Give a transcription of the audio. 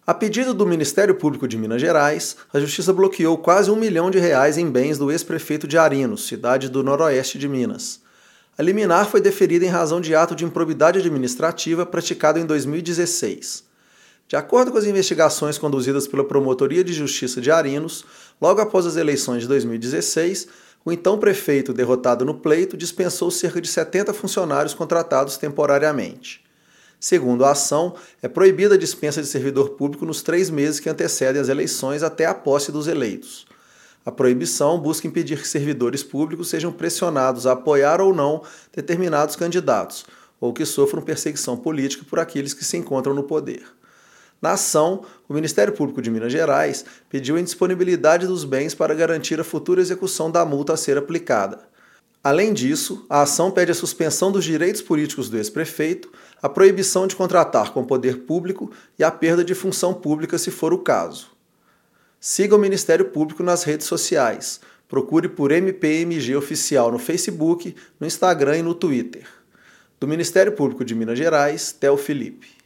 A pedido do Ministério Público de Minas Gerais, a Justiça bloqueou quase R$ 1 milhão em bens do ex-prefeito de Arinos, cidade do noroeste de Minas. A liminar foi deferida em razão de ato de improbidade administrativa praticado em 2016. De acordo com as investigações conduzidas pela Promotoria de Justiça de Arinos, logo após as eleições de 2016, o então prefeito, derrotado no pleito, dispensou cerca de 70 funcionários contratados temporariamente. Segundo a ação, é proibida a dispensa de servidor público nos 3 meses que antecedem as eleições até a posse dos eleitos. A proibição busca impedir que servidores públicos sejam pressionados a apoiar ou não determinados candidatos, ou que sofram perseguição política por aqueles que se encontram no poder. Na ação, o Ministério Público de Minas Gerais pediu a indisponibilidade dos bens para garantir a futura execução da multa a ser aplicada. Além disso, a ação pede a suspensão dos direitos políticos do ex-prefeito, a proibição de contratar com o poder público e a perda de função pública se for o caso. Siga o Ministério Público nas redes sociais. Procure por MPMG Oficial no Facebook, no Instagram e no Twitter. Do Ministério Público de Minas Gerais, Theo Felipe.